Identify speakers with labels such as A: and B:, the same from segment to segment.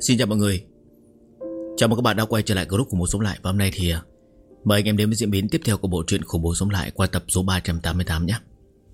A: Xin chào mọi người. Chào mừng các bạn đã quay trở lại group Khủng Bố Sống Lại. Và hôm nay thì mời anh em đến với diễn biến tiếp theo của bộ truyện Khủng Bố Sống Lại qua tập số 388 nhé.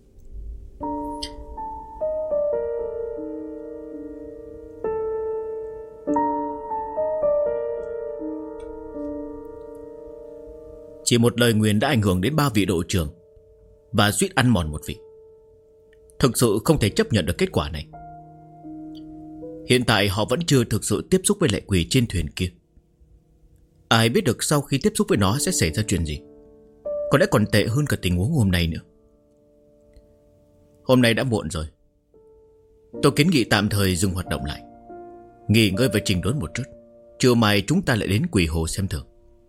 A: Chỉ một lời nguyền đã ảnh hưởng đến 3 vị đội trưởng và suýt ăn mòn một vị. Thực sự không thể chấp nhận được kết quả này. Hiện tại họ vẫn chưa thực sự tiếp xúc với lệ quỷ trên thuyền kia. Ai biết được sau khi tiếp xúc với nó sẽ xảy ra chuyện gì. Có lẽ còn tệ hơn cả tình huống hôm nay nữa. Hôm nay đã muộn rồi. Tôi kiến nghị tạm thời dừng hoạt động lại, nghỉ ngơi và chỉnh đốn một chút. Trưa mai chúng ta lại đến Quỷ Hồ xem thử.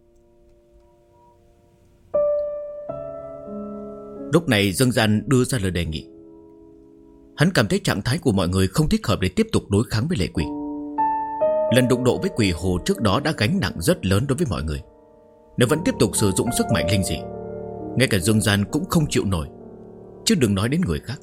A: Lúc này Dương Gian đưa ra lời đề nghị. Hắn cảm thấy trạng thái của mọi người không thích hợp để tiếp tục đối kháng với lệ quỷ. Lần đụng độ với Quỷ Hồ trước đó đã gánh nặng rất lớn đối với mọi người. Nếu vẫn tiếp tục sử dụng sức mạnh linh dị, ngay cả Dương Gian cũng không chịu nổi, chứ đừng nói đến người khác.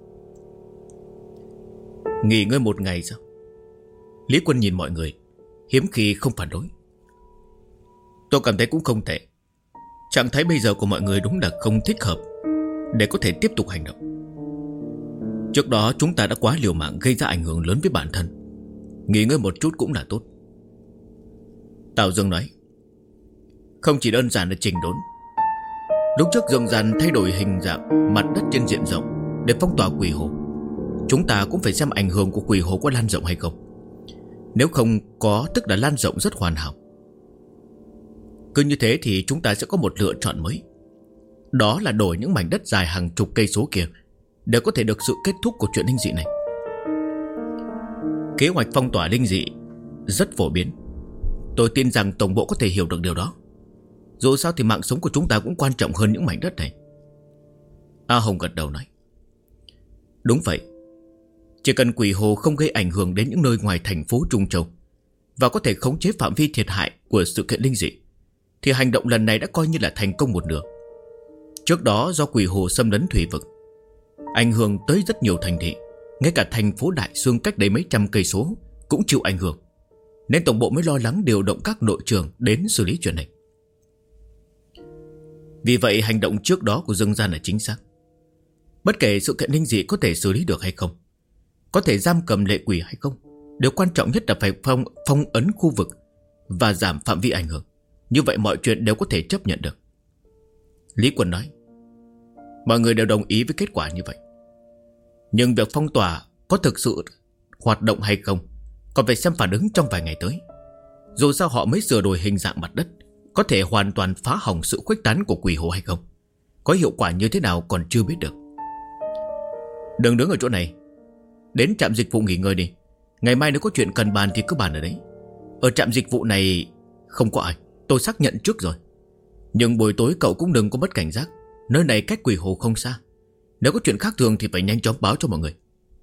A: Nghỉ ngơi một ngày sao? Lý Quân nhìn mọi người, hiếm khi không phản đối. Tôi cảm thấy cũng không tệ. Trạng thái bây giờ của mọi người đúng là không thích hợp để có thể tiếp tục hành động. Trước đó chúng ta đã quá liều mạng, gây ra ảnh hưởng lớn với bản thân. Nghỉ ngơi một chút cũng là tốt. Tào Dương nói. Không chỉ đơn giản là chỉnh đốn. Lúc trước Dương Gian thay đổi hình dạng mặt đất trên diện rộng để phong tỏa Quỷ Hồ, chúng ta cũng phải xem ảnh hưởng của Quỷ Hồ có lan rộng hay không. Nếu không có, tức là lan rộng rất hoàn hảo. Cứ như thế thì chúng ta sẽ có một lựa chọn mới. Đó là đổi những mảnh đất dài hàng chục cây số kia để có thể được sự kết thúc của chuyện linh dị này. Kế hoạch phong tỏa linh dị rất phổ biến. Tôi tin rằng tổng bộ có thể hiểu được điều đó. Dù sao thì mạng sống của chúng ta cũng quan trọng hơn những mảnh đất này. A Hồng gật đầu nói. Đúng vậy. Chỉ cần Quỷ Hồ không gây ảnh hưởng đến những nơi ngoài thành phố Trung Châu và có thể khống chế phạm vi thiệt hại của sự kiện linh dị, thì hành động lần này đã coi như là thành công một nửa. Trước đó do Quỷ Hồ xâm lấn thủy vực, ảnh hưởng tới rất nhiều thành thị, ngay cả thành phố Đại Xương cách đây mấy trăm cây số cũng chịu ảnh hưởng, nên tổng bộ mới lo lắng điều động các đội trưởng đến xử lý chuyện này. Vì vậy hành động trước đó của Dương Gian là chính xác. Bất kể sự kiện linh dị có thể xử lý được hay không, có thể giam cầm lệ quỷ hay không, điều quan trọng nhất là phải phong ấn khu vực và giảm phạm vi ảnh hưởng. Như vậy mọi chuyện đều có thể chấp nhận được. Lý Quân nói. Mọi người đều đồng ý với kết quả như vậy. Nhưng việc phong tỏa có thực sự hoạt động hay không còn phải xem phản ứng trong vài ngày tới. Dù sao họ mới sửa đổi hình dạng mặt đất, có thể hoàn toàn phá hỏng sự khuếch tán của Quỷ Hồ hay không, có hiệu quả như thế nào còn chưa biết được. Đừng đứng ở chỗ này, đến trạm dịch vụ nghỉ ngơi đi. Ngày mai nếu có chuyện cần bàn thì cứ bàn ở đấy. Ở trạm dịch vụ này không có ai, tôi xác nhận trước rồi. Nhưng buổi tối cậu cũng đừng có mất cảnh giác. Nơi này cách Quỷ Hồ không xa. Nếu có chuyện khác thường thì phải nhanh chóng báo cho mọi người.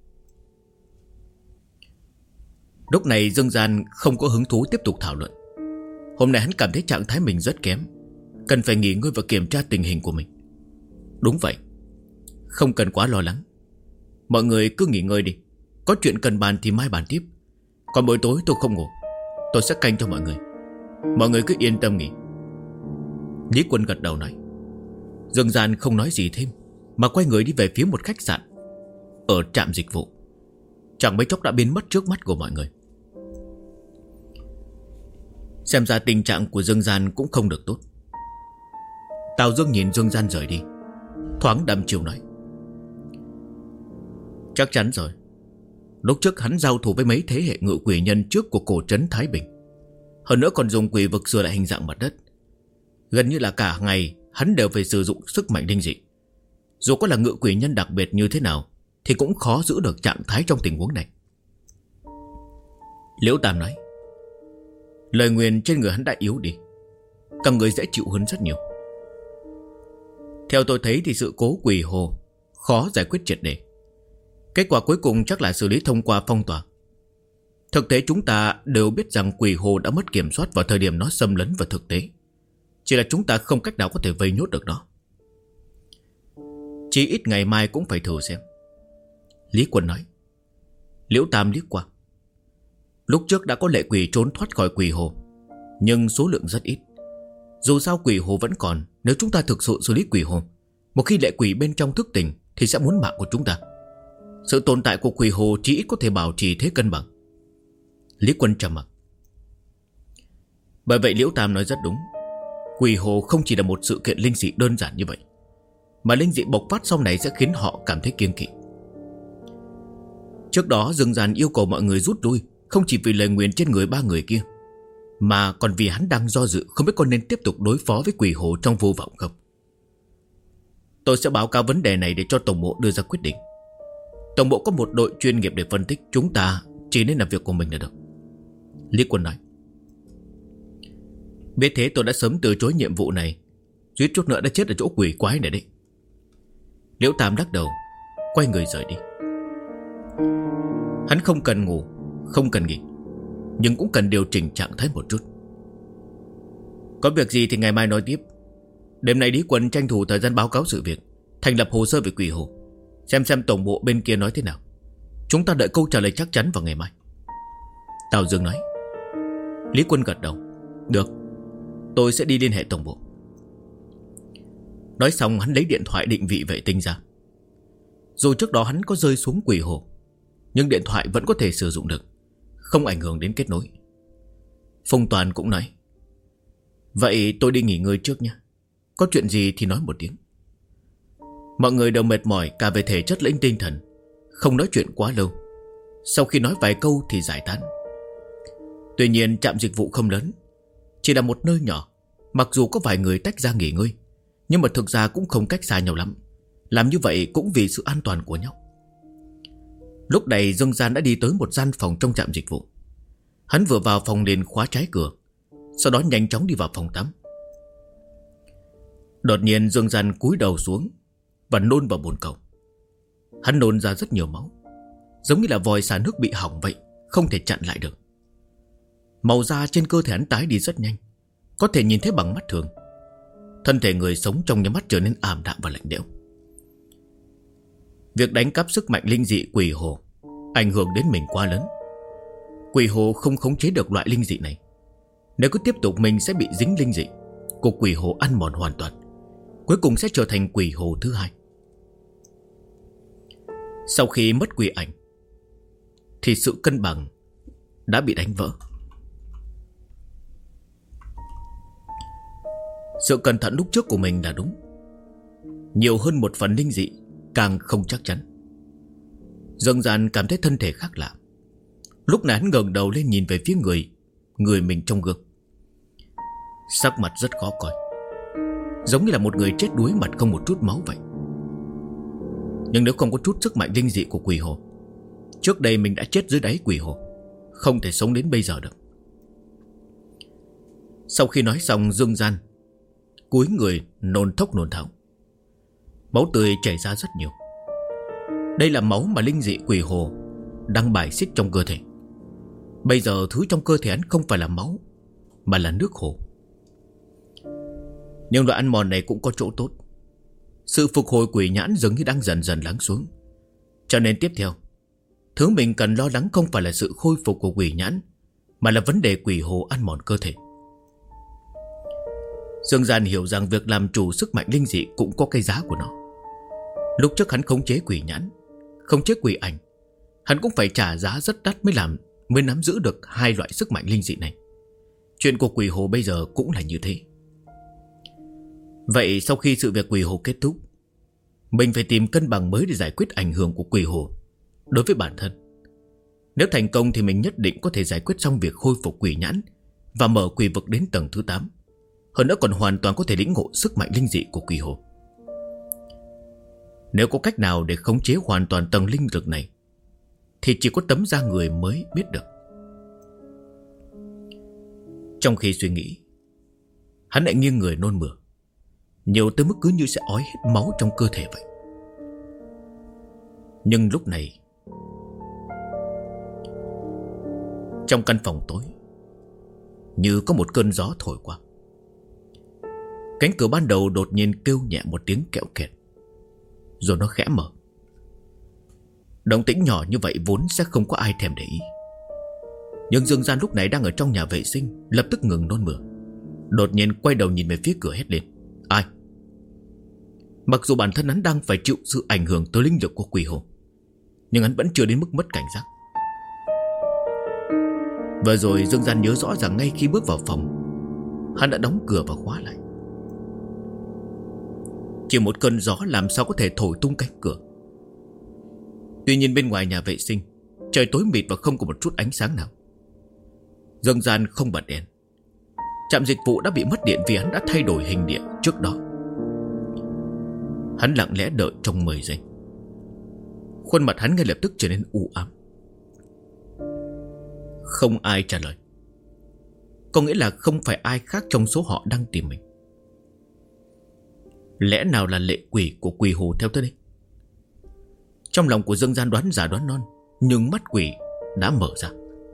A: Lúc này Dương Gian không có hứng thú tiếp tục thảo luận. Hôm nay hắn cảm thấy trạng thái mình rất kém, cần phải nghỉ ngơi và kiểm tra tình hình của mình. Đúng vậy, không cần quá lo lắng. Mọi người cứ nghỉ ngơi đi. Có chuyện cần bàn thì mai bàn tiếp. Còn buổi tối tôi không ngủ, tôi sẽ canh cho mọi người. Mọi người cứ yên tâm nghỉ. Lý Quân gật đầu nói. Dương Gian không nói gì thêm, mà quay người đi về phía một khách sạn ở trạm dịch vụ. Chẳng mấy chốc đã biến mất trước mắt của mọi người. Xem ra tình trạng của Dương Gian cũng không được tốt. Tào Dương nhìn Dương Gian rời đi, thoáng đăm chiêu nói. Chắc chắn rồi. Lúc trước hắn giao thủ với mấy thế hệ ngự quỷ nhân trước của cổ trấn Thái Bình, hơn nữa còn dùng quỷ vực sửa lại hình dạng mặt đất. Gần như là cả ngày hắn đều phải sử dụng sức mạnh linh dị. Dù có là ngự quỷ nhân đặc biệt như thế nào thì cũng khó giữ được trạng thái trong tình huống này. Liễu Tam nói. Lời nguyền trên người hắn đã yếu đi, cả người dễ chịu hơn rất nhiều. Theo tôi thấy thì sự cố Quỷ Hồ khó giải quyết triệt để. Kết quả cuối cùng chắc là xử lý thông qua phong tỏa. Thực tế chúng ta đều biết rằng Quỷ Hồ đã mất kiểm soát vào thời điểm nó xâm lấn vào thực tế. Chỉ là chúng ta không cách nào có thể vây nhốt được nó. Chỉ ít ngày mai cũng phải thử xem. Lý Quân nói. Liễu Tam liếc qua. Lúc trước đã có lệ quỷ trốn thoát khỏi quỷ hồ, nhưng số lượng rất ít. Dù sao quỷ hồ vẫn còn. Nếu chúng ta thực sự xử lý quỷ hồ, một khi lệ quỷ bên trong thức tỉnh thì sẽ muốn mạng của chúng ta. Sự tồn tại của quỷ hồ chỉ ít có thể bảo trì thế cân bằng. Lý Quân trầm mặc. Bởi vậy Liễu Tam nói rất đúng. Quỷ hồ không chỉ là một sự kiện linh dị đơn giản như vậy, mà linh dị bộc phát sau này sẽ khiến họ cảm thấy kiêng kỵ. Trước đó Dương Gian yêu cầu mọi người rút lui, không chỉ vì lời nguyền trên người ba người kia, mà còn vì hắn đang do dự không biết có nên tiếp tục đối phó với quỷ hồ trong vô vọng không. Tôi sẽ báo cáo vấn đề này để cho tổng bộ đưa ra quyết định. Tổng bộ có một đội chuyên nghiệp để phân tích, chúng ta chỉ nên làm việc của mình là được. Lý Quân nói. Biết thế tôi đã sớm từ chối nhiệm vụ này, suýt chút nữa đã chết ở chỗ quỷ quái này đấy. Liễu Tam lắc đầu, quay người rời đi. Hắn không cần ngủ, không cần nghỉ, nhưng cũng cần điều chỉnh trạng thái một chút. Có việc gì thì ngày mai nói tiếp. Đêm nay Lý Quân tranh thủ thời gian báo cáo sự việc, thành lập hồ sơ về quỷ hồ, xem tổng bộ bên kia nói thế nào. Chúng ta đợi câu trả lời chắc chắn vào ngày mai. Tào Dương nói. Lý Quân gật đầu. Được, tôi sẽ đi liên hệ tổng bộ. Nói xong hắn lấy điện thoại định vị vệ tinh ra. Dù trước đó hắn có rơi xuống quỷ hồ, nhưng điện thoại vẫn có thể sử dụng được, không ảnh hưởng đến kết nối. Phong Toàn cũng nói. Vậy tôi đi nghỉ ngơi trước nha, có chuyện gì thì nói một tiếng. Mọi người đều mệt mỏi cả về thể chất lẫn tinh thần, không nói chuyện quá lâu. Sau khi nói vài câu thì giải tán. Tuy nhiên trạm dịch vụ không lớn, chỉ là một nơi nhỏ. Mặc dù có vài người tách ra nghỉ ngơi, nhưng mà thực ra cũng không cách xa nhau lắm. Làm như vậy cũng vì sự an toàn của nhau. Lúc này Dương Gian đã đi tới một gian phòng trong trạm dịch vụ. Hắn vừa vào phòng liền khóa trái cửa, sau đó nhanh chóng đi vào phòng tắm. Đột nhiên Dương Gian cúi đầu xuống và nôn vào bồn cầu. Hắn nôn ra rất nhiều máu, giống như là vòi xả nước bị hỏng vậy, không thể chặn lại được. Màu da trên cơ thể hắn tái đi rất nhanh, có thể nhìn thấy bằng mắt thường. Thân thể người sống trong nháy mắt trở nên ảm đạm và lạnh lẽo. Việc đánh cắp sức mạnh linh dị quỷ hồ ảnh hưởng đến mình quá lớn. Quỷ hồ không khống chế được loại linh dị này. Nếu cứ tiếp tục mình sẽ bị dính linh dị của quỷ hồ ăn mòn hoàn toàn, cuối cùng sẽ trở thành quỷ hồ thứ hai. Sau khi mất quỷ ảnh thì sự cân bằng đã bị đánh vỡ. Sự cẩn thận lúc trước của mình là đúng, nhiều hơn một phần linh dị càng không chắc chắn. Dương Gian cảm thấy thân thể khác lạ. Lúc này hắn ngẩng đầu lên nhìn về phía người mình trong gương. Sắc mặt rất khó coi, giống như là một người chết đuối mặt không một chút máu vậy. Nhưng nếu không có chút sức mạnh linh dị của quỷ hồ, trước đây mình đã chết dưới đáy quỷ hồ, không thể sống đến bây giờ được. Sau khi nói xong, Dương Gian cúi người nôn thốc nôn tháo. Máu tươi chảy ra rất nhiều. Đây là máu mà linh dị quỷ hồ đang bài xích trong cơ thể. Bây giờ thứ trong cơ thể hắn không phải là máu, mà là nước hồ. Nhưng loại ăn mòn này cũng có chỗ tốt. Sự phục hồi quỷ nhãn dường như đang dần dần lắng xuống. Cho nên tiếp theo, thứ mình cần lo lắng không phải là sự khôi phục của quỷ nhãn, mà là vấn đề quỷ hồ ăn mòn cơ thể. Dương Gian hiểu rằng việc làm chủ sức mạnh linh dị cũng có cái giá của nó. Lúc trước hắn khống chế quỷ nhãn, khống chế quỷ ảnh, hắn cũng phải trả giá rất đắt mới nắm giữ được hai loại sức mạnh linh dị này. Chuyện của quỷ hồ bây giờ cũng là như thế. Vậy sau khi sự việc quỷ hồ kết thúc, mình phải tìm cân bằng mới để giải quyết ảnh hưởng của quỷ hồ đối với bản thân. Nếu thành công thì mình nhất định có thể giải quyết xong việc khôi phục quỷ nhãn và mở quỷ vực đến tầng thứ 8. Hơn nữa còn hoàn toàn có thể lĩnh ngộ sức mạnh linh dị của quỷ hồ. Nếu có cách nào để khống chế hoàn toàn tầng linh lực này thì chỉ có tấm da người mới biết được. Trong khi suy nghĩ, hắn lại nghiêng người nôn mửa, nhiều tới mức cứ như sẽ ói hết máu trong cơ thể vậy. Nhưng lúc này, trong căn phòng tối, như có một cơn gió thổi qua. Cánh cửa ban đầu đột nhiên kêu nhẹ một tiếng kẽo kẹt, rồi nó khẽ mở. Động tĩnh nhỏ như vậy vốn sẽ không có ai thèm để ý. Nhưng Dương Gian lúc này đang ở trong nhà vệ sinh, lập tức ngừng nôn mửa. Đột nhiên quay đầu nhìn về phía cửa hét lên: Ai? Mặc dù bản thân hắn đang phải chịu sự ảnh hưởng tới linh lực của quỷ hồn, nhưng hắn vẫn chưa đến mức mất cảnh giác. Vừa rồi Dương Gian nhớ rõ rằng ngay khi bước vào phòng, hắn đã đóng cửa và khóa lại. Chỉ một cơn gió làm sao có thể thổi tung cánh cửa. Tuy nhiên bên ngoài nhà vệ sinh, trời tối mịt và không có một chút ánh sáng nào. Dương Gian không bật đèn. Trạm dịch vụ đã bị mất điện vì hắn đã thay đổi hình địa trước đó. Hắn lặng lẽ đợi trong 10 giây. Khuôn mặt hắn ngay lập tức trở nên u ám. Không ai trả lời. Có nghĩa là không phải ai khác trong số họ đang tìm mình. Lẽ nào là lệ quỷ của quỷ hồ theo tới đây? Trong lòng của Dương Gian đoán giả đoán non, nhưng mắt quỷ đã mở ra.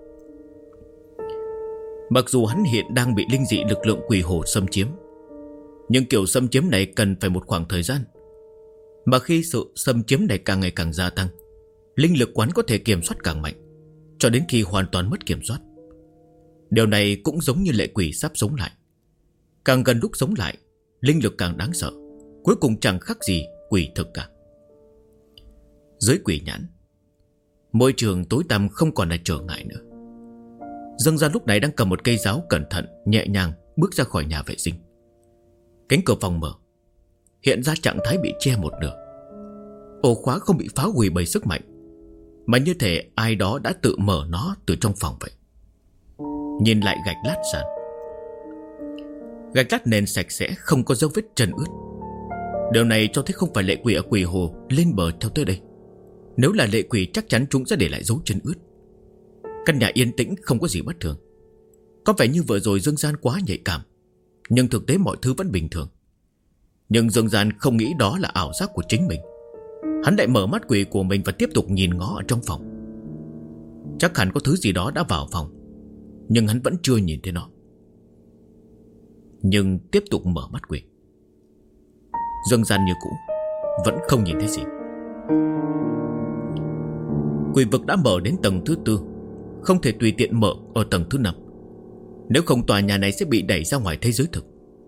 A: Mặc dù hắn hiện đang bị linh dị lực lượng quỷ hồ xâm chiếm, nhưng kiểu xâm chiếm này cần phải một khoảng thời gian. Mà khi sự xâm chiếm này càng ngày càng gia tăng, linh lực quán có thể kiểm soát càng mạnh, cho đến khi hoàn toàn mất kiểm soát. Điều này cũng giống như lệ quỷ sắp sống lại. Càng gần lúc sống lại, linh lực càng đáng sợ, cuối cùng chẳng khác gì quỷ thực cả. Dưới quỷ nhãn, môi trường tối tăm không còn là trở ngại nữa. Dương Gian lúc này đang cầm một cây giáo cẩn thận, nhẹ nhàng bước ra khỏi nhà vệ sinh. Cánh cửa phòng mở, hiện ra trạng thái bị che một nửa. Ổ khóa không bị phá hủy bởi sức mạnh, mà như thể ai đó đã tự mở nó từ trong phòng vậy. Nhìn lại gạch lát sàn, gạch lát nền sạch sẽ, không có dấu vết chân ướt. Điều này cho thấy không phải lệ quỷ ở quỷ hồ lên bờ theo tới đây. Nếu là lệ quỷ chắc chắn chúng sẽ để lại dấu chân ướt. Căn nhà yên tĩnh, không có gì bất thường. Có vẻ như vừa rồi Dương Gian quá nhạy cảm, nhưng thực tế mọi thứ vẫn bình thường. Nhưng Dương Gian không nghĩ đó là ảo giác của chính mình. Hắn lại mở mắt quỷ của mình và tiếp tục nhìn ngó ở trong phòng. Chắc hẳn có thứ gì đó đã vào phòng, nhưng hắn vẫn chưa nhìn thấy nó. Nhưng tiếp tục mở mắt quỷ, Dương Gian như cũ vẫn không nhìn thấy gì. Quỷ vực đã mở đến tầng thứ 4, không thể tùy tiện mở ở tầng thứ 5. Nếu không tòa nhà này sẽ bị đẩy ra ngoài thế giới thực.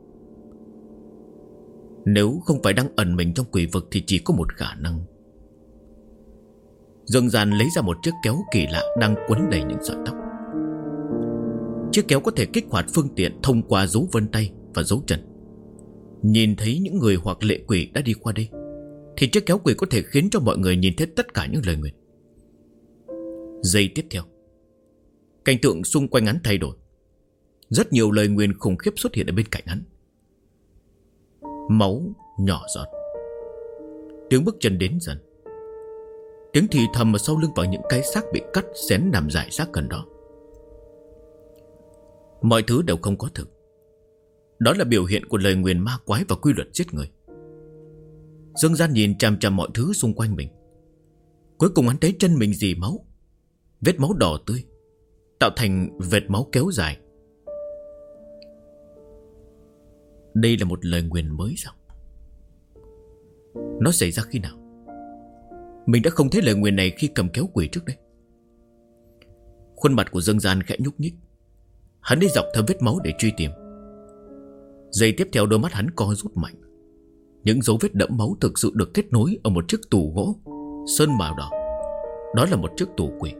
A: Nếu không phải đang ẩn mình trong quỷ vực thì chỉ có một khả năng. Dương Gian lấy ra một chiếc kéo kỳ lạ đang quấn đầy những sợi tóc. Chiếc kéo có thể kích hoạt phương tiện thông qua dấu vân tay và dấu chân. Nhìn thấy những người hoặc lệ quỷ đã đi qua đây, thì chiếc kéo quỷ có thể khiến cho mọi người nhìn thấy tất cả những lời nguyền. Giây tiếp theo, cảnh tượng xung quanh hắn thay đổi. Rất nhiều lời nguyền khủng khiếp xuất hiện ở bên cạnh hắn. Máu nhỏ giọt, tiếng bước chân đến dần, tiếng thì thầm ở sau lưng vào những cái xác bị cắt xén nằm rải rác gần đó. Mọi thứ đều không có thực. Đó là biểu hiện của lời nguyền ma quái và quy luật giết người. Dương Gian nhìn chằm chằm mọi thứ xung quanh mình. Cuối cùng hắn thấy chân mình rỉ máu, vết máu đỏ tươi tạo thành vệt máu kéo dài. Đây là một lời nguyền mới sao? Nó xảy ra khi nào? Mình đã không thấy lời nguyền này khi cầm kéo quỷ trước đây. Khuôn mặt của Dương Gian khẽ nhúc nhích. Hắn đi dọc theo vết máu để truy tìm. Giây tiếp theo đôi mắt hắn co rút mạnh. Những dấu vết đẫm máu thực sự được kết nối ở một chiếc tủ gỗ sơn màu đỏ. Đó là một chiếc tủ quỷ.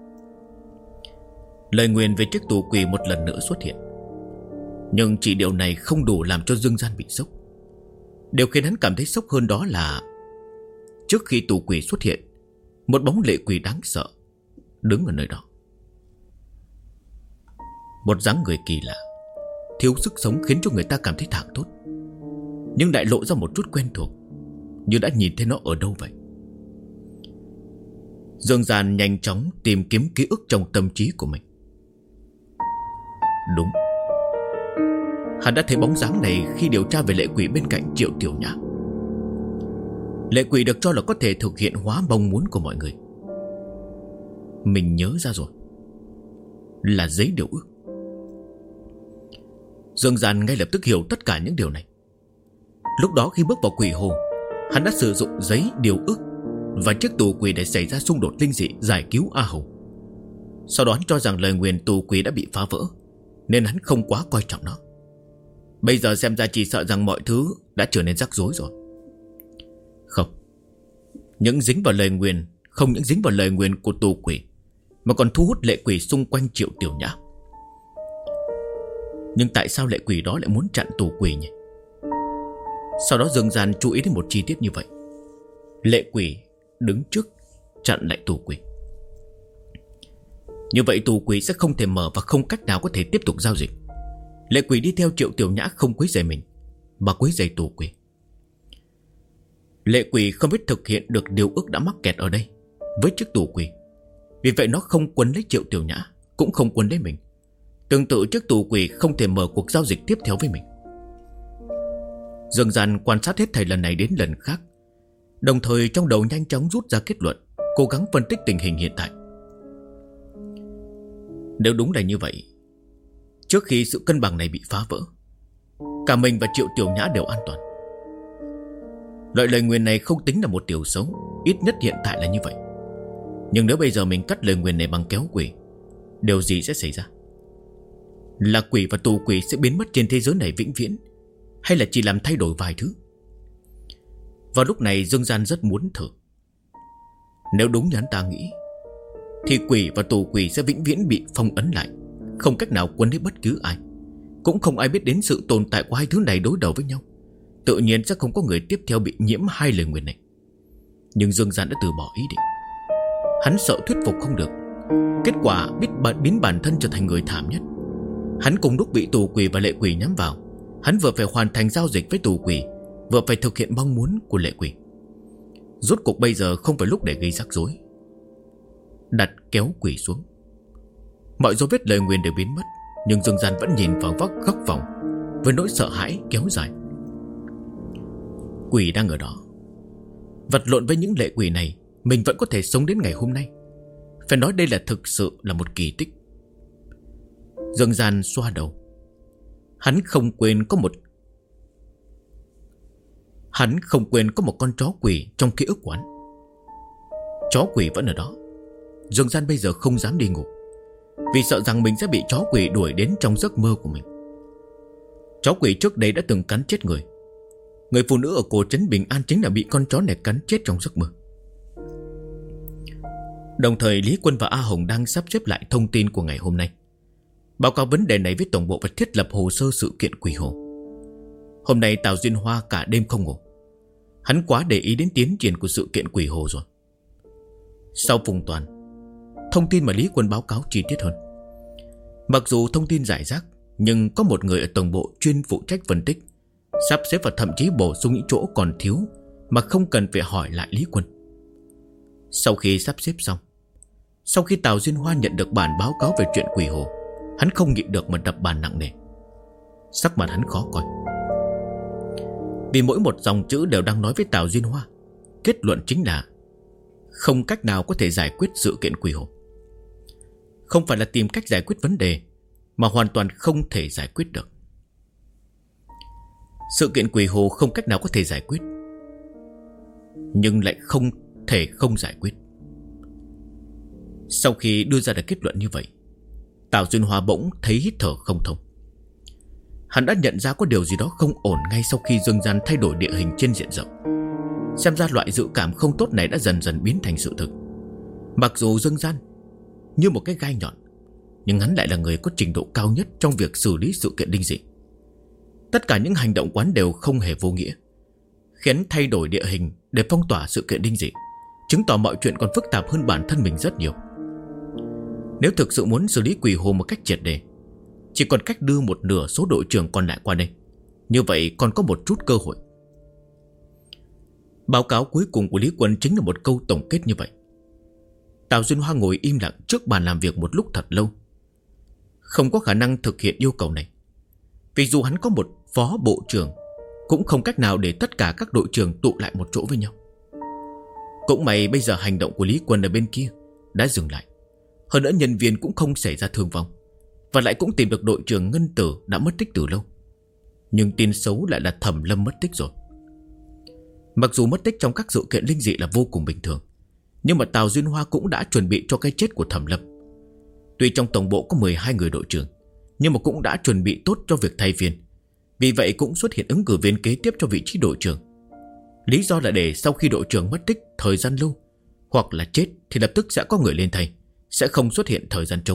A: Lời nguyền về chiếc tủ quỷ một lần nữa xuất hiện. Nhưng chỉ điều này không đủ làm cho Dương Gian bị sốc. Điều khiến hắn cảm thấy sốc hơn đó là trước khi tủ quỷ xuất hiện, một bóng lệ quỷ đáng sợ đứng ở nơi đó. Một dáng người kỳ lạ, thiếu sức sống khiến cho người ta cảm thấy thảng thốt, nhưng lại lộ ra một chút quen thuộc, như đã nhìn thấy nó ở đâu vậy. Dương Gian nhanh chóng tìm kiếm ký ức trong tâm trí của mình. Đúng, hắn đã thấy bóng dáng này khi điều tra về lệ quỷ bên cạnh Triệu Tiểu Nhã. Lệ quỷ được cho là có thể thực hiện hóa mong muốn của mọi người. Mình nhớ ra rồi, là giấy điều ước. Dương Gian ngay lập tức hiểu tất cả những điều này. Lúc đó khi bước vào quỷ hồ, hắn đã sử dụng giấy điều ước và chiếc tù quỷ để xảy ra xung đột linh dị giải cứu A Hầu. Sau đó hắn cho rằng lời nguyền tù quỷ đã bị phá vỡ, nên hắn không quá coi trọng nó. Bây giờ xem ra chỉ sợ rằng mọi thứ đã trở nên rắc rối rồi. Không, những dính vào lời nguyền, không những dính vào lời nguyền của tù quỷ, mà còn thu hút lệ quỷ xung quanh Triệu Tiểu Nhã. Nhưng tại sao lệ quỷ đó lại muốn chặn tù quỷ nhỉ? Sau đó Dương Gian chú ý đến một chi tiết như vậy. Lệ quỷ đứng trước chặn lại tù quỷ. Như vậy tù quỷ sẽ không thể mở và không cách nào có thể tiếp tục giao dịch. Lệ quỷ đi theo Triệu Tiểu Nhã không quấy rầy mình, mà quấy rầy tù quỷ. Lệ quỷ không biết thực hiện được điều ước đã mắc kẹt ở đây với chiếc tù quỷ. Vì vậy nó không quấn lấy Triệu Tiểu Nhã, cũng không quấn lấy mình. Tương tự chiếc tù quỷ không thể mở cuộc giao dịch tiếp theo với mình. Dương Gian quan sát hết thảy lần này đến lần khác, đồng thời trong đầu nhanh chóng rút ra kết luận, cố gắng phân tích tình hình hiện tại. Nếu đúng là như vậy, trước khi sự cân bằng này bị phá vỡ, cả mình và Triệu Tiểu Nhã đều an toàn. Loại lời nguyền này không tính là một điều xấu, ít nhất hiện tại là như vậy. Nhưng nếu bây giờ mình cắt lời nguyền này bằng kéo quỷ, điều gì sẽ xảy ra? Là quỷ và tù quỷ sẽ biến mất trên thế giới này vĩnh viễn, hay là chỉ làm thay đổi vài thứ? Vào lúc này Dương Gian rất muốn thử. Nếu đúng như hắn ta nghĩ, thì quỷ và tù quỷ sẽ vĩnh viễn bị phong ấn lại, không cách nào quấn lấy bất cứ ai. Cũng không ai biết đến sự tồn tại của hai thứ này đối đầu với nhau. Tự nhiên sẽ không có người tiếp theo bị nhiễm hai lời nguyền này. Nhưng Dương Gian đã từ bỏ ý định. Hắn sợ thuyết phục không được, kết quả biến bản thân trở thành người thảm nhất. Hắn cùng lúc bị tù quỷ và lệ quỷ nhắm vào. Hắn vừa phải hoàn thành giao dịch với tù quỷ, vừa phải thực hiện mong muốn của lệ quỷ. Rốt cuộc bây giờ không phải lúc để gây rắc rối. Đặt kéo quỷ xuống, mọi dấu vết lời nguyền đều biến mất. Nhưng Dương Gian vẫn nhìn vào góc phòng với nỗi sợ hãi kéo dài. Quỷ đang ở đó. Vật lộn với những lệ quỷ này, mình vẫn có thể sống đến ngày hôm nay. Phải nói đây là thực sự là một kỳ tích. Dương Gian xoa đầu. Hắn không quên có một con chó quỷ trong ký ức của hắn. Chó quỷ vẫn ở đó. Dương Gian bây giờ không dám đi ngủ, vì sợ rằng mình sẽ bị chó quỷ đuổi đến trong giấc mơ của mình. Chó quỷ trước đây đã từng cắn chết người. Người phụ nữ ở cổ trấn Bình An chính là bị con chó này cắn chết trong giấc mơ. Đồng thời Lý Quân và A Hồng đang sắp xếp lại thông tin của ngày hôm nay, báo cáo vấn đề này với tổng bộ và thiết lập hồ sơ sự kiện quỷ hồ. Hôm nay Tào Duyên Hoa cả đêm không ngủ. Hắn quá để ý đến tiến triển của sự kiện quỷ hồ rồi. Sau Phùng Toàn, thông tin mà Lý Quân báo cáo chi tiết hơn. Mặc dù thông tin rải rác, nhưng có một người ở tổng bộ chuyên phụ trách phân tích, sắp xếp và thậm chí bổ sung những chỗ còn thiếu mà không cần phải hỏi lại Lý Quân. Sau khi sắp xếp xong, sau khi Tào Duyên Hoa nhận được bản báo cáo về chuyện quỷ hồ, hắn không nhịn được mà đập bàn nặng nề. Sắc mặt hắn khó coi, vì mỗi một dòng chữ đều đang nói với Tào Duyên Hoa, kết luận chính là không cách nào có thể giải quyết sự kiện quỷ hồ. Không phải là tìm cách giải quyết vấn đề, mà hoàn toàn không thể giải quyết được. Sự kiện quỷ hồ không cách nào có thể giải quyết, nhưng lại không thể không giải quyết. Sau khi đưa ra được kết luận như vậy, Tào Duyên Hoa bỗng thấy hít thở không thông. Hắn đã nhận ra có điều gì đó không ổn ngay sau khi Dương Gian thay đổi địa hình trên diện rộng. Xem ra loại dự cảm không tốt này đã dần dần biến thành sự thực. Mặc dù Dương Gian như một cái gai nhọn, nhưng hắn lại là người có trình độ cao nhất trong việc xử lý sự kiện linh dị. Tất cả những hành động quán đều không hề vô nghĩa, khiến thay đổi địa hình để phong tỏa sự kiện linh dị, chứng tỏ mọi chuyện còn phức tạp hơn bản thân mình rất nhiều. Nếu thực sự muốn xử lý quỷ hồ một cách triệt để, chỉ còn cách đưa một nửa số đội trưởng còn lại qua đây. Như vậy còn có một chút cơ hội. Báo cáo cuối cùng của Lý Quân chính là một câu tổng kết như vậy. Tào Duyên Hoa ngồi im lặng trước bàn làm việc một lúc thật lâu. Không có khả năng thực hiện yêu cầu này, vì dù hắn có một phó bộ trưởng, cũng không cách nào để tất cả các đội trưởng tụ lại một chỗ với nhau. Cũng may bây giờ hành động của Lý Quân ở bên kia đã dừng lại. Hơn nữa nhân viên cũng không xảy ra thương vong, và lại cũng tìm được đội trưởng Ngân Tử đã mất tích từ lâu. Nhưng tin xấu lại là Thẩm Lâm mất tích rồi. Mặc dù mất tích trong các sự kiện linh dị là vô cùng bình thường, nhưng mà Tào Duyên Hoa cũng đã chuẩn bị cho cái chết của Thẩm Lâm. Tuy trong tổng bộ có 12 người đội trưởng, nhưng mà cũng đã chuẩn bị tốt cho việc thay phiên. Vì vậy cũng xuất hiện ứng cử viên kế tiếp cho vị trí đội trưởng. Lý do là để sau khi đội trưởng mất tích thời gian lâu hoặc là chết thì lập tức sẽ có người lên thay, sẽ không xuất hiện thời gian trống.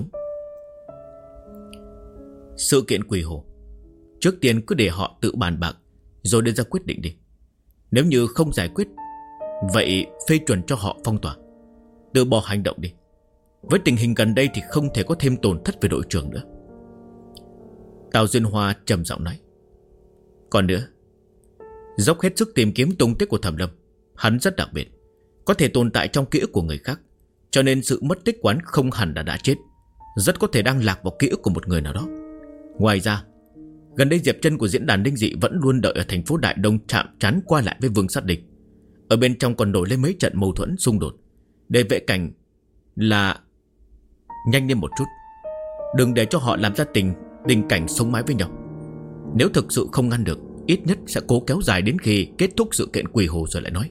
A: Sự kiện Quỷ Hồ, trước tiên cứ để họ tự bàn bạc rồi đưa ra quyết định đi. Nếu như không giải quyết, vậy phê chuẩn cho họ phong tỏa, từ bỏ hành động đi. Với tình hình gần đây thì không thể có thêm tổn thất về đội trưởng nữa. Tào Duyên Hoa trầm giọng nói. Còn nữa, dốc hết sức tìm kiếm tung tích của Thẩm Lâm. Hắn rất đặc biệt, có thể tồn tại trong ký ức của người khác, cho nên sự mất tích của hắn không hẳn đã chết, rất có thể đang lạc vào ký ức của một người nào đó. Ngoài ra, gần đây Diệp Chân của diễn đàn Linh Dị vẫn luôn đợi ở thành phố Đại Đông chạm trán qua lại với Vương Sát Địch. Ở bên trong còn nổi lên mấy trận mâu thuẫn xung đột. Để vệ cảnh là nhanh lên một chút, đừng để cho họ làm ra tình cảnh sống mái với nhau. Nếu thực sự không ngăn được, ít nhất sẽ cố kéo dài đến khi kết thúc sự kiện Quỷ Hồ rồi lại nói.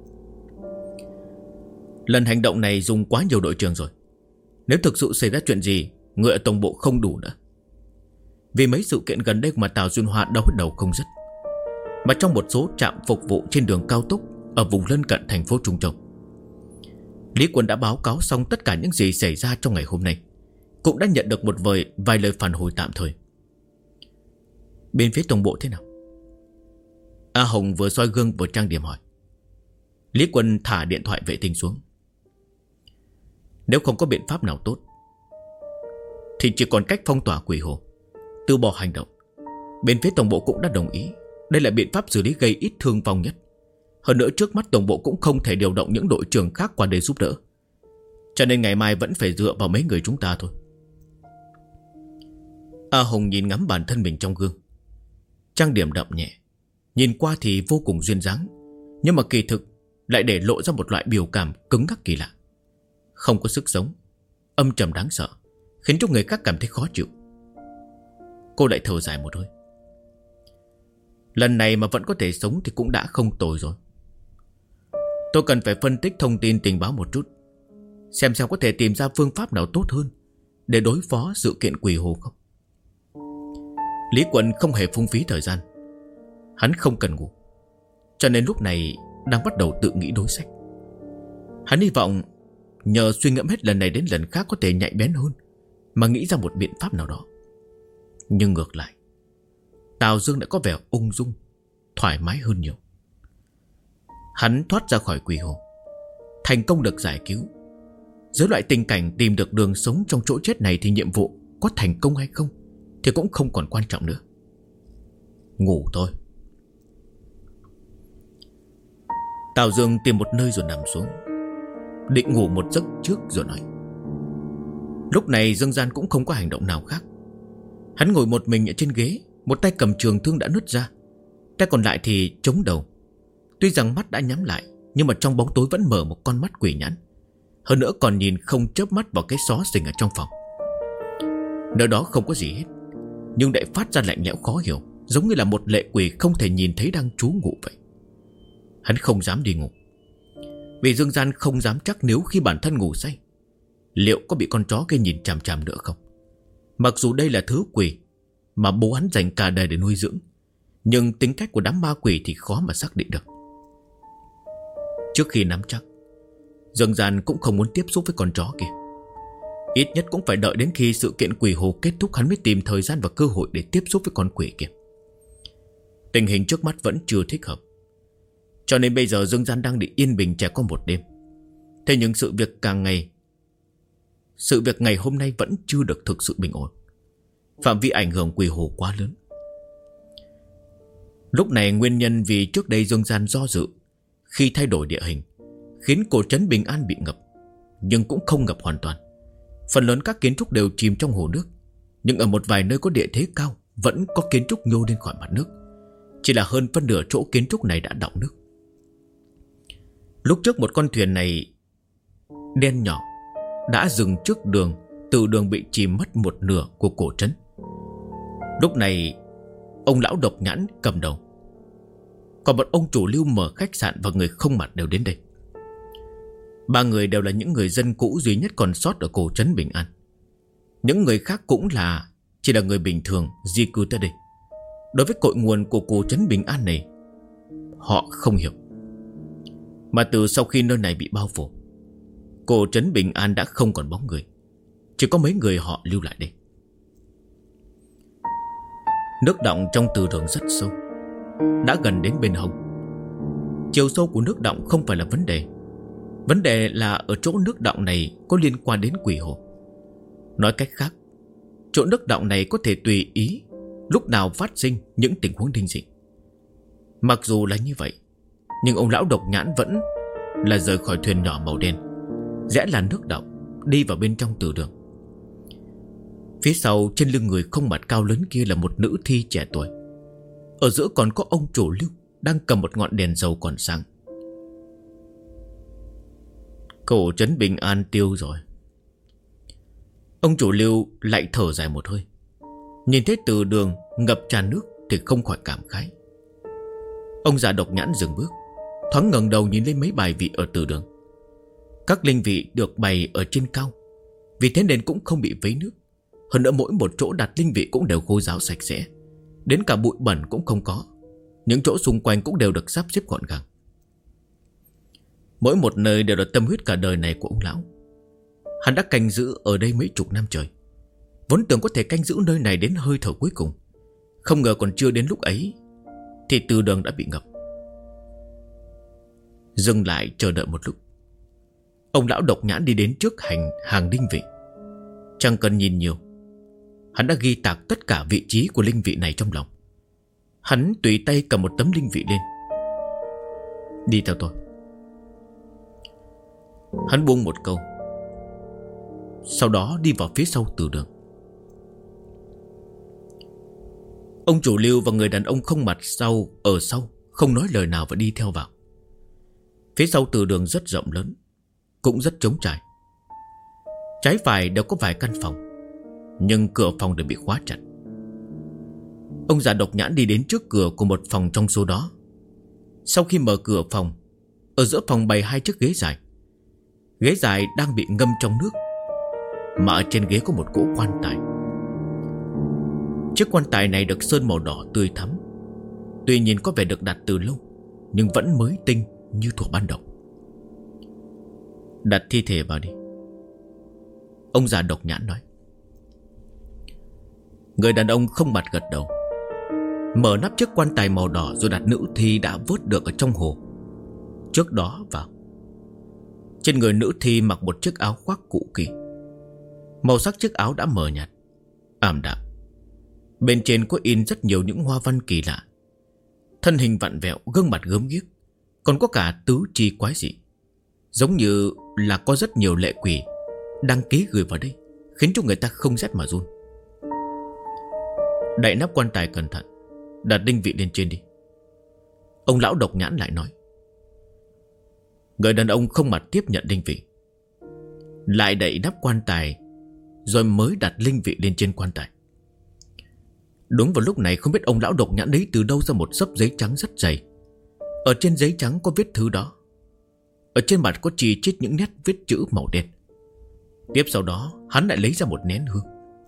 A: Lần hành động này dùng quá nhiều đội trưởng rồi. Nếu thực sự xảy ra chuyện gì, người ở tổng bộ không đủ nữa. Vì mấy sự kiện gần đây mà Tào Duyên Hoa đau đầu không dứt, mà trong một số trạm phục vụ trên đường cao tốc ở vùng lân cận thành phố Trung Châu, Lý Quân đã báo cáo xong tất cả những gì xảy ra trong ngày hôm nay, cũng đã nhận được một vài lời phản hồi tạm thời. Bên phía tổng bộ thế nào? A Hồng vừa soi gương vừa trang điểm hỏi. Lý Quân thả điện thoại vệ tinh xuống. Nếu không có biện pháp nào tốt thì chỉ còn cách phong tỏa Quỷ Hồ, từ bỏ hành động. Bên phía tổng bộ cũng đã đồng ý. Đây là biện pháp xử lý gây ít thương vong nhất. Hơn nữa trước mắt tổng bộ cũng không thể điều động những đội trưởng khác qua đây giúp đỡ, cho nên ngày mai vẫn phải dựa vào mấy người chúng ta thôi. A Hồng nhìn ngắm bản thân mình trong gương, trang điểm đậm nhẹ, nhìn qua thì vô cùng duyên dáng, nhưng mà kỳ thực lại để lộ ra một loại biểu cảm cứng ngắc kỳ lạ, không có sức sống, âm trầm đáng sợ, khiến cho người khác cảm thấy khó chịu. Cô lại thở dài một hơi. Lần này mà vẫn có thể sống thì cũng đã không tồi rồi. Tôi cần phải phân tích thông tin tình báo một chút, xem có thể tìm ra phương pháp nào tốt hơn để đối phó sự kiện Quỷ Hồ không. Lý Quận không hề phung phí thời gian. Hắn không cần ngủ, cho nên lúc này đang bắt đầu tự nghĩ đối sách. Hắn hy vọng nhờ suy ngẫm hết lần này đến lần khác có thể nhạy bén hơn, mà nghĩ ra một biện pháp nào đó. Nhưng ngược lại, Tào Dương đã có vẻ ung dung, thoải mái hơn nhiều. Hắn thoát ra khỏi Quỷ Hồ, thành công được giải cứu. Dưới loại tình cảnh tìm được đường sống trong chỗ chết này thì nhiệm vụ có thành công hay không thì cũng không còn quan trọng nữa. Ngủ thôi. Tào Dương tìm một nơi rồi nằm xuống, định ngủ một giấc trước rồi nói. Lúc này Dương Gian cũng không có hành động nào khác. Hắn ngồi một mình ở trên ghế, một tay cầm trường thương đã nứt ra, tay còn lại thì chống đầu. Tuy rằng mắt đã nhắm lại, nhưng mà trong bóng tối vẫn mở một con mắt quỷ nhãn, hơn nữa còn nhìn không chớp mắt vào cái xó xỉnh ở trong phòng. Nơi đó không có gì hết, nhưng lại phát ra lạnh lẽo khó hiểu, giống như là một lệ quỷ không thể nhìn thấy đang trú ngụ vậy. Hắn không dám đi ngủ, vì Dương Gian không dám chắc nếu khi bản thân ngủ say, liệu có bị con chó kia nhìn chằm chằm nữa không. Mặc dù đây là thứ quỷ mà bố hắn dành cả đời để nuôi dưỡng, nhưng tính cách của đám ma quỷ thì khó mà xác định được. Trước khi nắm chắc, Dương Gian cũng không muốn tiếp xúc với con chó kia. Ít nhất cũng phải đợi đến khi sự kiện Quỷ Hồ kết thúc, hắn mới tìm thời gian và cơ hội để tiếp xúc với con quỷ kia. Tình hình trước mắt vẫn chưa thích hợp, cho nên bây giờ Dương Gian đang định yên bình trải qua một đêm. Thế nhưng sự việc ngày hôm nay vẫn chưa được thực sự bình ổn. Phạm vi ảnh hưởng Quỷ Hồ quá lớn. Lúc này nguyên nhân vì trước đây Dương Gian do dự khi thay đổi địa hình, khiến cổ trấn Bình An bị ngập, nhưng cũng không ngập hoàn toàn. Phần lớn các kiến trúc đều chìm trong hồ nước, nhưng ở một vài nơi có địa thế cao vẫn có kiến trúc nhô lên khỏi mặt nước. Chỉ là hơn phân nửa chỗ kiến trúc này đã đọng nước. Lúc trước một con thuyền này đen nhỏ đã dừng trước đường, từ đường bị chìm mất một nửa của cổ trấn. Lúc này ông lão độc nhãn cầm đầu, còn một ông chủ lưu mở khách sạn và người không mặt đều đến đây. Ba người đều là những người dân cũ duy nhất còn sót ở cổ trấn Bình An. Những người khác cũng chỉ là người bình thường di cư tới đây. Đối với cội nguồn của cổ trấn Bình An này, họ không hiểu. Mà từ sau khi nơi này bị bao phủ, cổ trấn Bình An đã không còn bóng người. Chỉ có mấy người họ lưu lại đây. Nước đọng trong từ đường rất sâu, đã gần đến bên hông. Chiều sâu của nước đọng không phải là vấn đề. Vấn đề là ở chỗ nước đọng này có liên quan đến quỷ hồ. Nói cách khác, chỗ nước đọng này có thể tùy ý lúc nào phát sinh những tình huống linh dị. Mặc dù là như vậy, nhưng ông lão độc nhãn vẫn là rời khỏi thuyền nhỏ màu đen, rẽ làn nước đọng, đi vào bên trong từ đường. Phía sau trên lưng người không mặt cao lớn kia là một nữ thi trẻ tuổi. Ở giữa còn có ông chủ Lưu đang cầm một ngọn đèn dầu còn sáng. Cổ trấn Bình An tiêu rồi. Ông chủ Lưu lại thở dài một hơi. Nhìn thấy từ đường ngập tràn nước thì không khỏi cảm khái. Ông già độc nhãn dừng bước, thoáng ngẩng đầu nhìn lên mấy bài vị ở từ đường. Các linh vị được bày ở trên cao, vì thế nên cũng không bị vấy nước. Hơn nữa mỗi một chỗ đặt linh vị cũng đều khô ráo sạch sẽ, đến cả bụi bẩn cũng không có. Những chỗ xung quanh cũng đều được sắp xếp gọn gàng. Mỗi một nơi đều là tâm huyết cả đời này của ông lão. Hắn đã canh giữ ở đây mấy chục năm trời, vốn tưởng có thể canh giữ nơi này đến hơi thở cuối cùng. Không ngờ còn chưa đến lúc ấy thì từ đường đã bị ngập. Dừng lại chờ đợi một lúc, ông lão độc nhãn đi đến trước hàng linh vị. Chẳng cần nhìn nhiều, hắn đã ghi tạc tất cả vị trí của linh vị này trong lòng. Hắn tùy tay cầm một tấm linh vị lên. Đi theo tôi. Hắn buông một câu, sau đó đi vào phía sau từ đường. Ông chủ Lưu và người đàn ông không mặt ở sau không nói lời nào và đi theo vào. Phía sau từ đường rất rộng lớn, cũng rất trống trải. Trái phải đều có vài căn phòng, nhưng cửa phòng đều bị khóa chặt. Ông già độc nhãn đi đến trước cửa của một phòng trong số đó. Sau khi mở cửa phòng, ở giữa phòng bày 2 chiếc ghế dài. Ghế dài đang bị ngâm trong nước, mà ở trên ghế có một cỗ quan tài. Chiếc quan tài này được sơn màu đỏ tươi thắm. Tuy nhiên có vẻ được đặt từ lâu, nhưng vẫn mới tinh như thuở ban đầu. Đặt thi thể vào đi, ông già độc nhãn nói. Người đàn ông không mặt gật đầu, mở nắp chiếc quan tài màu đỏ rồi đặt nữ thi đã vớt được ở trong hồ trước đó vào. Trên người nữ thi mặc một chiếc áo khoác cũ kỹ. Màu sắc chiếc áo đã mờ nhạt, ảm đạm. Bên trên có in rất nhiều những hoa văn kỳ lạ. Thân hình vặn vẹo, gương mặt gớm ghiếc, còn có cả tứ chi quái dị, giống như là có rất nhiều lệ quỷ đăng ký gửi vào đây, khiến cho người ta không rét mà run. Đậy nắp quan tài cẩn thận, đặt linh vị lên trên đi, ông lão độc nhãn lại nói. Người đàn ông không mặt tiếp nhận linh vị, lại đậy nắp quan tài, rồi mới đặt linh vị lên trên quan tài. Đúng vào lúc này, không biết ông lão độc nhãn lấy từ đâu ra một xấp giấy trắng rất dày. Ở trên giấy trắng có viết thứ đó. Ở trên mặt có chì chít những nét viết chữ màu đen. Tiếp sau đó hắn lại lấy ra một nén hương.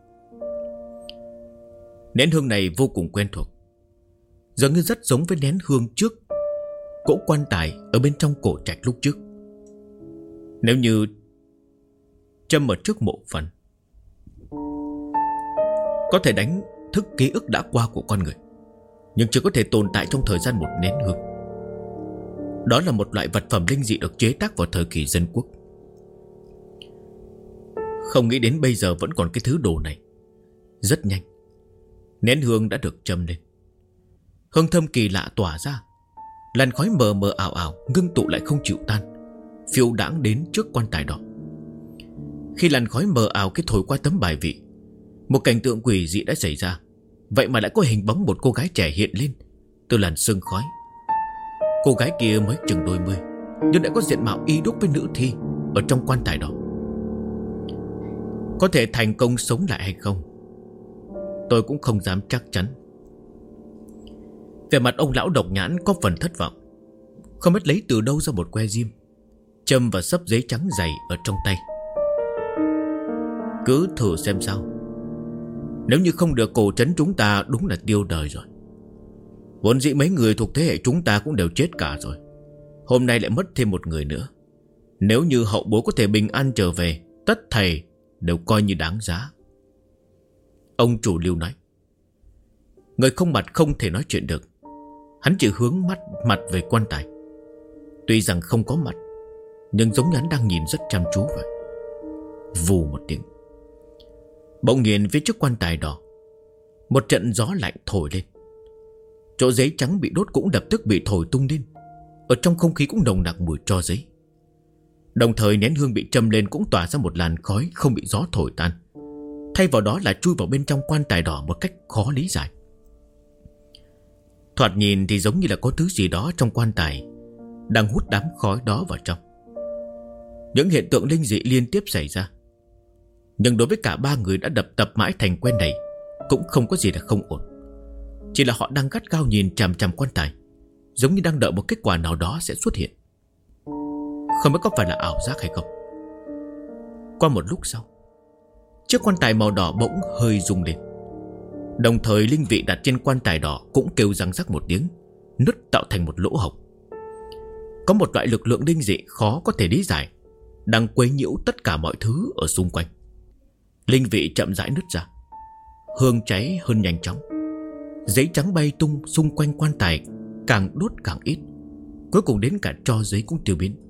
A: Nén hương này vô cùng quen thuộc, dường như rất giống với nén hương trước cỗ quan tài ở bên trong cổ trạch lúc trước. Nếu như châm ở trước mộ phần, có thể đánh thức ký ức đã qua của con người, nhưng chưa có thể tồn tại trong thời gian một nén hương. Đó là một loại vật phẩm linh dị được chế tác vào thời kỳ dân quốc. Không nghĩ đến bây giờ vẫn còn cái thứ đồ này. Rất nhanh, nén hương đã được châm lên. Hương thơm kỳ lạ tỏa ra, làn khói mờ mờ ảo ảo ngưng tụ lại không chịu tan, phiêu đãng đến trước quan tài đỏ. Khi làn khói mờ ảo cái thổi qua tấm bài vị, một cảnh tượng quỷ dị đã xảy ra. Vậy mà lại có hình bóng một cô gái trẻ hiện lên từ làn sương khói. Cô gái kia mới chừng đôi mươi, nhưng đã có diện mạo y đúc với nữ thi ở trong quan tài đó. Có thể thành công sống lại hay không, tôi cũng không dám chắc chắn. Về mặt ông lão độc nhãn có phần thất vọng, không biết lấy từ đâu ra một que diêm, châm và xấp giấy trắng dày ở trong tay. Cứ thử xem sao. Nếu như không được cổ trấn chúng ta đúng là tiêu đời rồi. Vốn dĩ mấy người thuộc thế hệ chúng ta cũng đều chết cả rồi. Hôm nay lại mất thêm một người nữa. Nếu như hậu bối có thể bình an trở về, tất thầy đều coi như đáng giá. Ông chủ Lưu nói. Người không mặt không thể nói chuyện được. Hắn chỉ hướng mặt về quan tài. Tuy rằng không có mặt, nhưng giống như hắn đang nhìn rất chăm chú vậy. Vù một tiếng, bỗng nhiên phía trước quan tài đỏ, một trận gió lạnh thổi lên. Chỗ giấy trắng bị đốt cũng lập tức bị thổi tung lên. Ở trong không khí cũng nồng nặc mùi tro giấy. Đồng thời nén hương bị châm lên cũng tỏa ra một làn khói không bị gió thổi tan. Thay vào đó là chui vào bên trong quan tài đỏ một cách khó lý giải. Thoạt nhìn thì giống như là có thứ gì đó trong quan tài đang hút đám khói đó vào trong. Những hiện tượng linh dị liên tiếp xảy ra. Nhưng đối với cả ba người đã đập tập mãi thành quen này, cũng không có gì là không ổn. Chỉ là họ đang gắt gao nhìn chằm chằm quan tài, giống như đang đợi một kết quả nào đó sẽ xuất hiện. Không biết có phải là ảo giác hay không. Qua một lúc sau, chiếc quan tài màu đỏ bỗng hơi rung lên. Đồng thời linh vị đặt trên quan tài đỏ cũng kêu răng rắc một tiếng, nứt tạo thành một lỗ hổng. Có một loại lực lượng linh dị khó có thể lý giải đang quấy nhiễu tất cả mọi thứ ở xung quanh. Linh vị chậm rãi nứt ra, hương cháy hơn nhanh chóng. Giấy trắng bay tung xung quanh quan tài, càng đốt càng ít. Cuối cùng đến cả tro giấy cũng tiêu biến.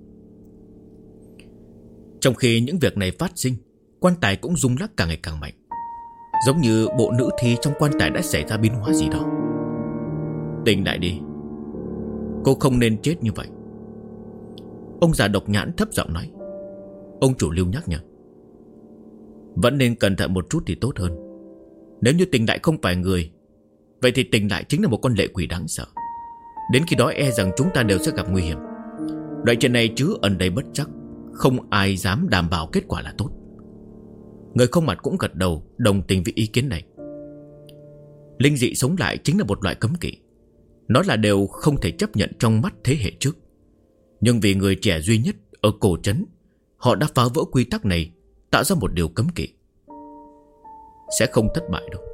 A: Trong khi những việc này phát sinh, quan tài cũng rung lắc càng ngày càng mạnh, giống như bộ nữ thi trong quan tài đã xảy ra biến hóa gì đó. Tỉnh lại đi, cô không nên chết như vậy. Ông già độc nhãn thấp giọng nói. Ông chủ Lưu nhắc nhở. Vẫn nên cẩn thận một chút thì tốt hơn. Nếu như tỉnh lại không phải người, vậy thì tỉnh lại chính là một con lệ quỷ đáng sợ. Đến khi đó e rằng chúng ta đều sẽ gặp nguy hiểm. Loại chuyện này chứ ẩn đầy bất chắc, không ai dám đảm bảo kết quả là tốt. Người không mặt cũng gật đầu đồng tình với ý kiến này. Linh dị sống lại chính là một loại cấm kỵ. Nó là điều không thể chấp nhận trong mắt thế hệ trước. Nhưng vì người trẻ duy nhất ở cổ trấn, họ đã phá vỡ quy tắc này, tạo ra một điều cấm kỵ. Sẽ không thất bại đâu.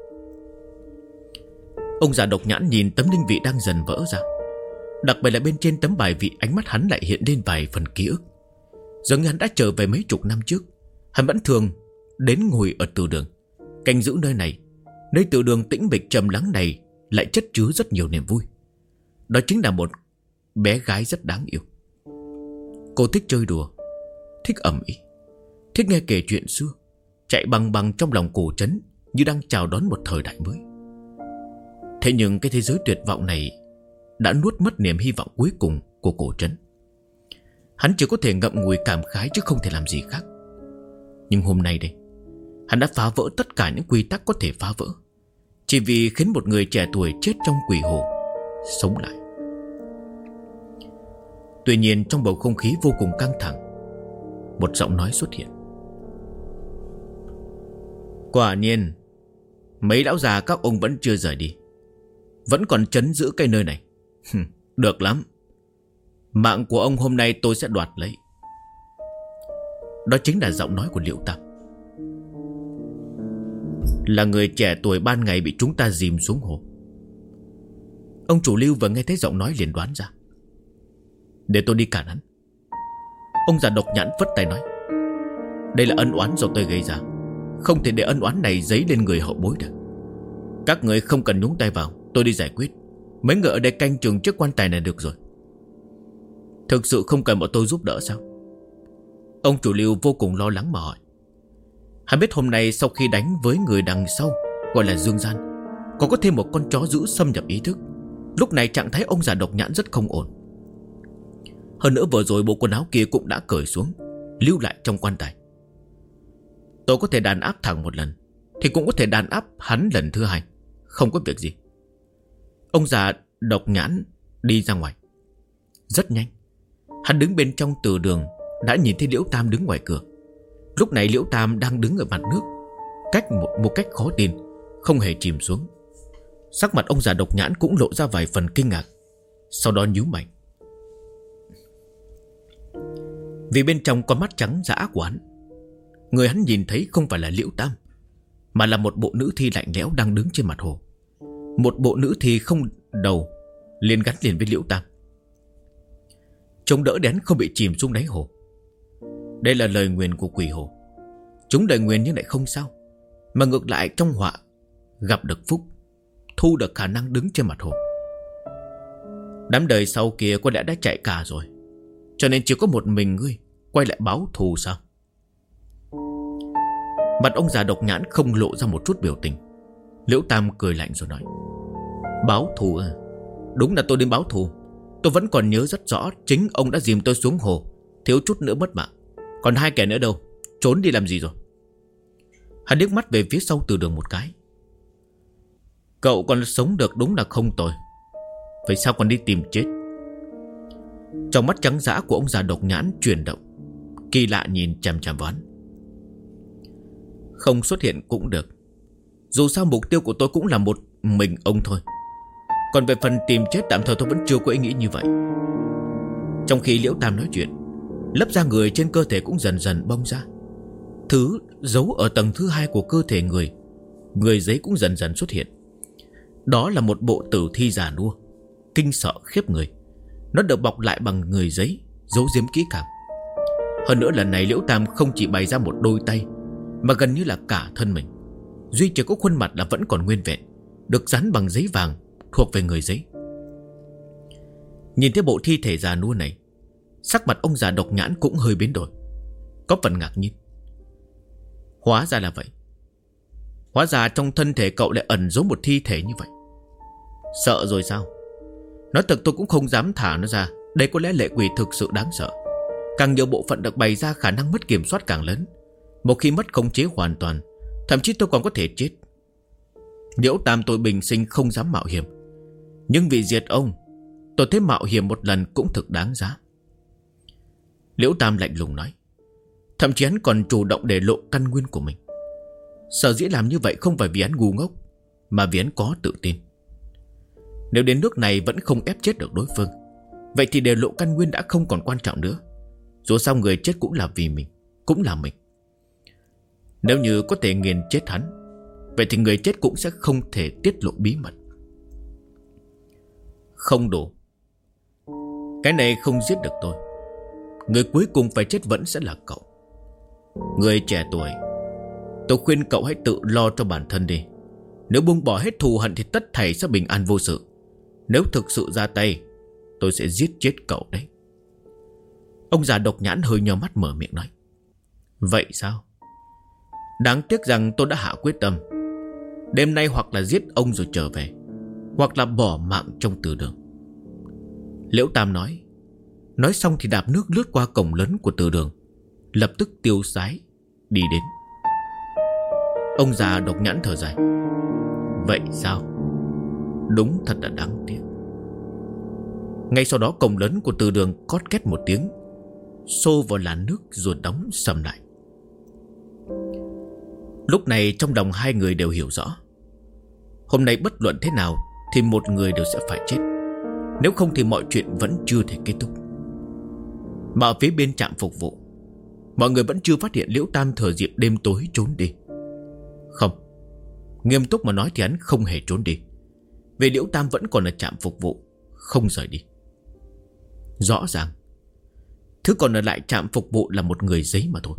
A: Ông già độc nhãn nhìn tấm linh vị đang dần vỡ ra. Đặc biệt là bên trên tấm bài vị, ánh mắt hắn lại hiện lên vài phần ký ức. Dường như hắn đã trở về mấy chục năm trước. Hắn vẫn thường đến ngồi ở từ đường, canh giữ nơi này. Nơi từ đường tĩnh mịch trầm lắng này lại chất chứa rất nhiều niềm vui. Đó chính là một bé gái rất đáng yêu. Cô thích chơi đùa, thích ầm ĩ, thích nghe kể chuyện xưa, chạy bằng bằng trong lòng cổ trấn như đang chào đón một thời đại mới. Thế nhưng cái thế giới tuyệt vọng này đã nuốt mất niềm hy vọng cuối cùng của cổ trấn. Hắn chỉ có thể ngậm ngùi cảm khái chứ không thể làm gì khác. Nhưng hôm nay đây, hắn đã phá vỡ tất cả những quy tắc có thể phá vỡ, chỉ vì khiến một người trẻ tuổi chết trong quỷ hồ sống lại. Tuy nhiên trong bầu không khí vô cùng căng thẳng, một giọng nói xuất hiện. Quả nhiên mấy lão già các ông vẫn chưa rời đi, vẫn còn trấn giữ cái nơi này. Được lắm, mạng của ông hôm nay tôi sẽ đoạt lấy. Đó chính là giọng nói của Liễu Tam, là người trẻ tuổi ban ngày bị chúng ta dìm xuống hồ. Ông chủ Lưu vừa nghe thấy giọng nói liền đoán ra. Để tôi đi cản hắn. Ông già độc nhãn phất tay nói. Đây là ân oán do tôi gây ra, không thể để ân oán này dấy lên người hậu bối được. Các người không cần nhúng tay vào, tôi đi giải quyết. Mấy người ở đây canh chừng trước quan tài này được rồi. Thực sự không cần bọn tôi giúp đỡ sao? Ông chủ Lưu vô cùng lo lắng mà hỏi. Hắn biết hôm nay sau khi đánh với người đằng sau gọi là Dương Gian, có thêm một con chó dữ xâm nhập ý thức. Lúc này trạng thái ông già độc nhãn rất không ổn. Hơn nữa vừa rồi bộ quần áo kia cũng đã cởi xuống, lưu lại trong quan tài. Tôi có thể đàn áp thẳng một lần, thì cũng có thể đàn áp hắn lần thứ hai, không có việc gì. Ông già độc nhãn đi ra ngoài. Rất nhanh, hắn đứng bên trong từ đường đã nhìn thấy Liễu Tam đứng ngoài cửa. Lúc này Liễu Tam đang đứng ở mặt nước, một cách khó tin, không hề chìm xuống. Sắc mặt ông già độc nhãn cũng lộ ra vài phần kinh ngạc, sau đó nhíu mày. Vì bên trong con mắt trắng dã của hắn người hắn nhìn thấy không phải là Liễu Tam, mà là một bộ nữ thi lạnh lẽo đang đứng trên mặt hồ. Một bộ nữ thi không đầu liền gắn liền với Liễu Tam, chống đỡ đến không bị chìm xuống đáy hồ. Đây là lời nguyền của quỷ hồ. Chúng lời nguyền nhưng lại không sao, mà ngược lại trong họa gặp được phúc, thu được khả năng đứng trên mặt hồ. Đám đời sau kia có lẽ đã chạy cả rồi, cho nên chỉ có một mình ngươi quay lại báo thù sao? Mặt ông già độc nhãn không lộ ra một chút biểu tình. Liễu Tam cười lạnh rồi nói: Báo thù à? Đúng là tôi đến báo thù. Tôi vẫn còn nhớ rất rõ chính ông đã dìm tôi xuống hồ, thiếu chút nữa mất mạng. Còn hai kẻ nữa đâu? Trốn đi làm gì rồi? Hắn liếc mắt về phía sau Từ Đường một cái. Cậu còn sống được đúng là không tồi, vậy sao còn đi tìm chết? Trong mắt trắng dã của ông già độc nhãn chuyển động, kỳ lạ nhìn chằm chằm vào hắn. Không xuất hiện cũng được, dù sao mục tiêu của tôi cũng là một mình ông thôi. Còn về phần tìm chết tạm thời tôi vẫn chưa có ý nghĩ như vậy. Trong khi Liễu Tam nói chuyện, lớp da người trên cơ thể cũng dần dần bong ra. Thứ giấu ở tầng thứ 2 của cơ thể người giấy cũng dần dần xuất hiện. Đó là một bộ tử thi già nua, kinh sợ khiếp người. Nó được bọc lại bằng người giấy, giấu giếm kỹ càng. Hơn nữa lần này Liễu Tam không chỉ bày ra một đôi tay, mà gần như là cả thân mình. Duy chỉ có khuôn mặt là vẫn còn nguyên vẹn, được dán bằng giấy vàng, thuộc về người giấy. Nhìn thấy bộ thi thể già nua này, sắc mặt ông già độc nhãn cũng hơi biến đổi, có phần ngạc nhiên. Hóa ra là vậy. Hóa ra trong thân thể cậu lại ẩn giấu một thi thể như vậy. Sợ rồi sao? Nói thật tôi cũng không dám thả nó ra. Đây có lẽ lệ quỷ thực sự đáng sợ. Càng nhiều bộ phận được bày ra, khả năng mất kiểm soát càng lớn. Một khi mất khống chế hoàn toàn, thậm chí tôi còn có thể chết. Liễu Tam tôi bình sinh không dám mạo hiểm, nhưng vì diệt ông, tôi thấy mạo hiểm một lần cũng thực đáng giá. Liễu Tam lạnh lùng nói. Thậm chí hắn còn chủ động để lộ căn nguyên của mình. Sở dĩ làm như vậy không phải vì hắn ngu ngốc, mà vì hắn có tự tin. Nếu đến nước này vẫn không ép chết được đối phương, vậy thì để lộ căn nguyên đã không còn quan trọng nữa. Dù sao người chết cũng là vì mình, cũng là mình. Nếu như có thể nghiền chết hắn, vậy thì người chết cũng sẽ không thể tiết lộ bí mật. Không đủ. Cái này không giết được tôi. Người cuối cùng phải chết vẫn sẽ là cậu. Người trẻ tuổi, tôi khuyên cậu hãy tự lo cho bản thân đi. Nếu buông bỏ hết thù hận thì tất thảy sẽ bình an vô sự. Nếu thực sự ra tay, tôi sẽ giết chết cậu đấy. Ông già độc nhãn hơi nhíu mắt mở miệng nói. Vậy sao? Đáng tiếc rằng tôi đã hạ quyết tâm. Đêm nay hoặc là giết ông rồi trở về, hoặc là bỏ mạng trong Từ Đường. Liễu Tam nói. Nói xong thì đạp nước lướt qua cổng lớn của Từ Đường, lập tức tiêu sái đi đến. Ông già độc nhãn thở dài. Vậy sao? Đúng thật là đáng tiếc. Ngay sau đó cổng lớn của Từ Đường cót két một tiếng, xô vào làn nước rồi đóng sầm lại. Lúc này trong lòng hai người đều hiểu rõ, hôm nay bất luận thế nào thì một người đều sẽ phải chết. Nếu không thì mọi chuyện vẫn chưa thể kết thúc. Mà ở phía bên trạm phục vụ, mọi người vẫn chưa phát hiện Liễu Tam thừa dịp đêm tối trốn đi. Không, nghiêm túc mà nói thì hắn không hề trốn đi, vì Liễu Tam vẫn còn ở trạm phục vụ, không rời đi. Rõ ràng thứ còn ở lại trạm phục vụ là một người giấy mà thôi.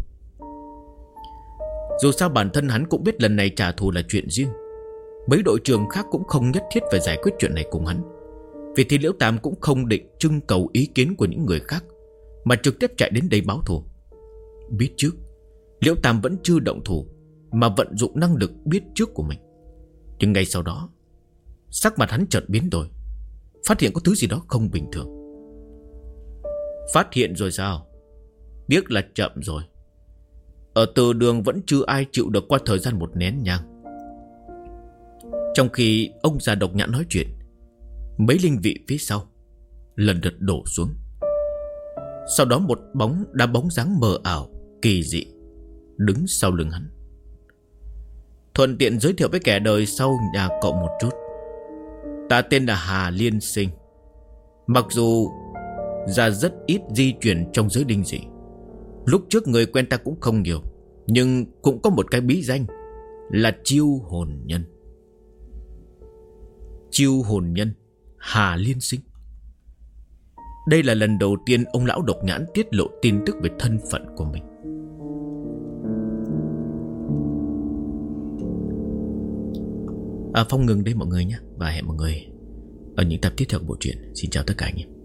A: Dù sao bản thân hắn cũng biết lần này trả thù là chuyện riêng. Mấy đội trưởng khác cũng không nhất thiết phải giải quyết chuyện này cùng hắn. Vì thì Liễu Tam cũng không định trưng cầu ý kiến của những người khác, mà trực tiếp chạy đến đây báo thù. Biết trước, Liễu Tam vẫn chưa động thủ, mà vận dụng năng lực biết trước của mình. Nhưng ngay sau đó, sắc mặt hắn chợt biến đổi, phát hiện có thứ gì đó không bình thường. Phát hiện rồi sao? Tiếc là chậm rồi. Ở Từ Đường vẫn chưa ai chịu được qua thời gian một nén nhang. Trong khi ông già độc nhãn nói chuyện, mấy linh vị phía sau lần lượt đổ xuống. Sau đó một bóng dáng mờ ảo, kỳ dị đứng sau lưng hắn. Thuận tiện giới thiệu với kẻ đời sau nhà cậu một chút. Ta tên là Hà Liên Sinh. Mặc dù ra rất ít di chuyển trong giới linh dị, lúc trước người quen ta cũng không nhiều, Nhưng cũng có một cái bí danh là chiêu hồn nhân. Chiêu hồn nhân Hà Liên Sinh. Đây là lần đầu tiên ông lão độc nhãn tiết lộ tin tức về thân phận của mình. Phong ngừng đây mọi người nhé. Và hẹn mọi người ở những tập tiếp theo của bộ truyện. Xin chào tất cả anh em.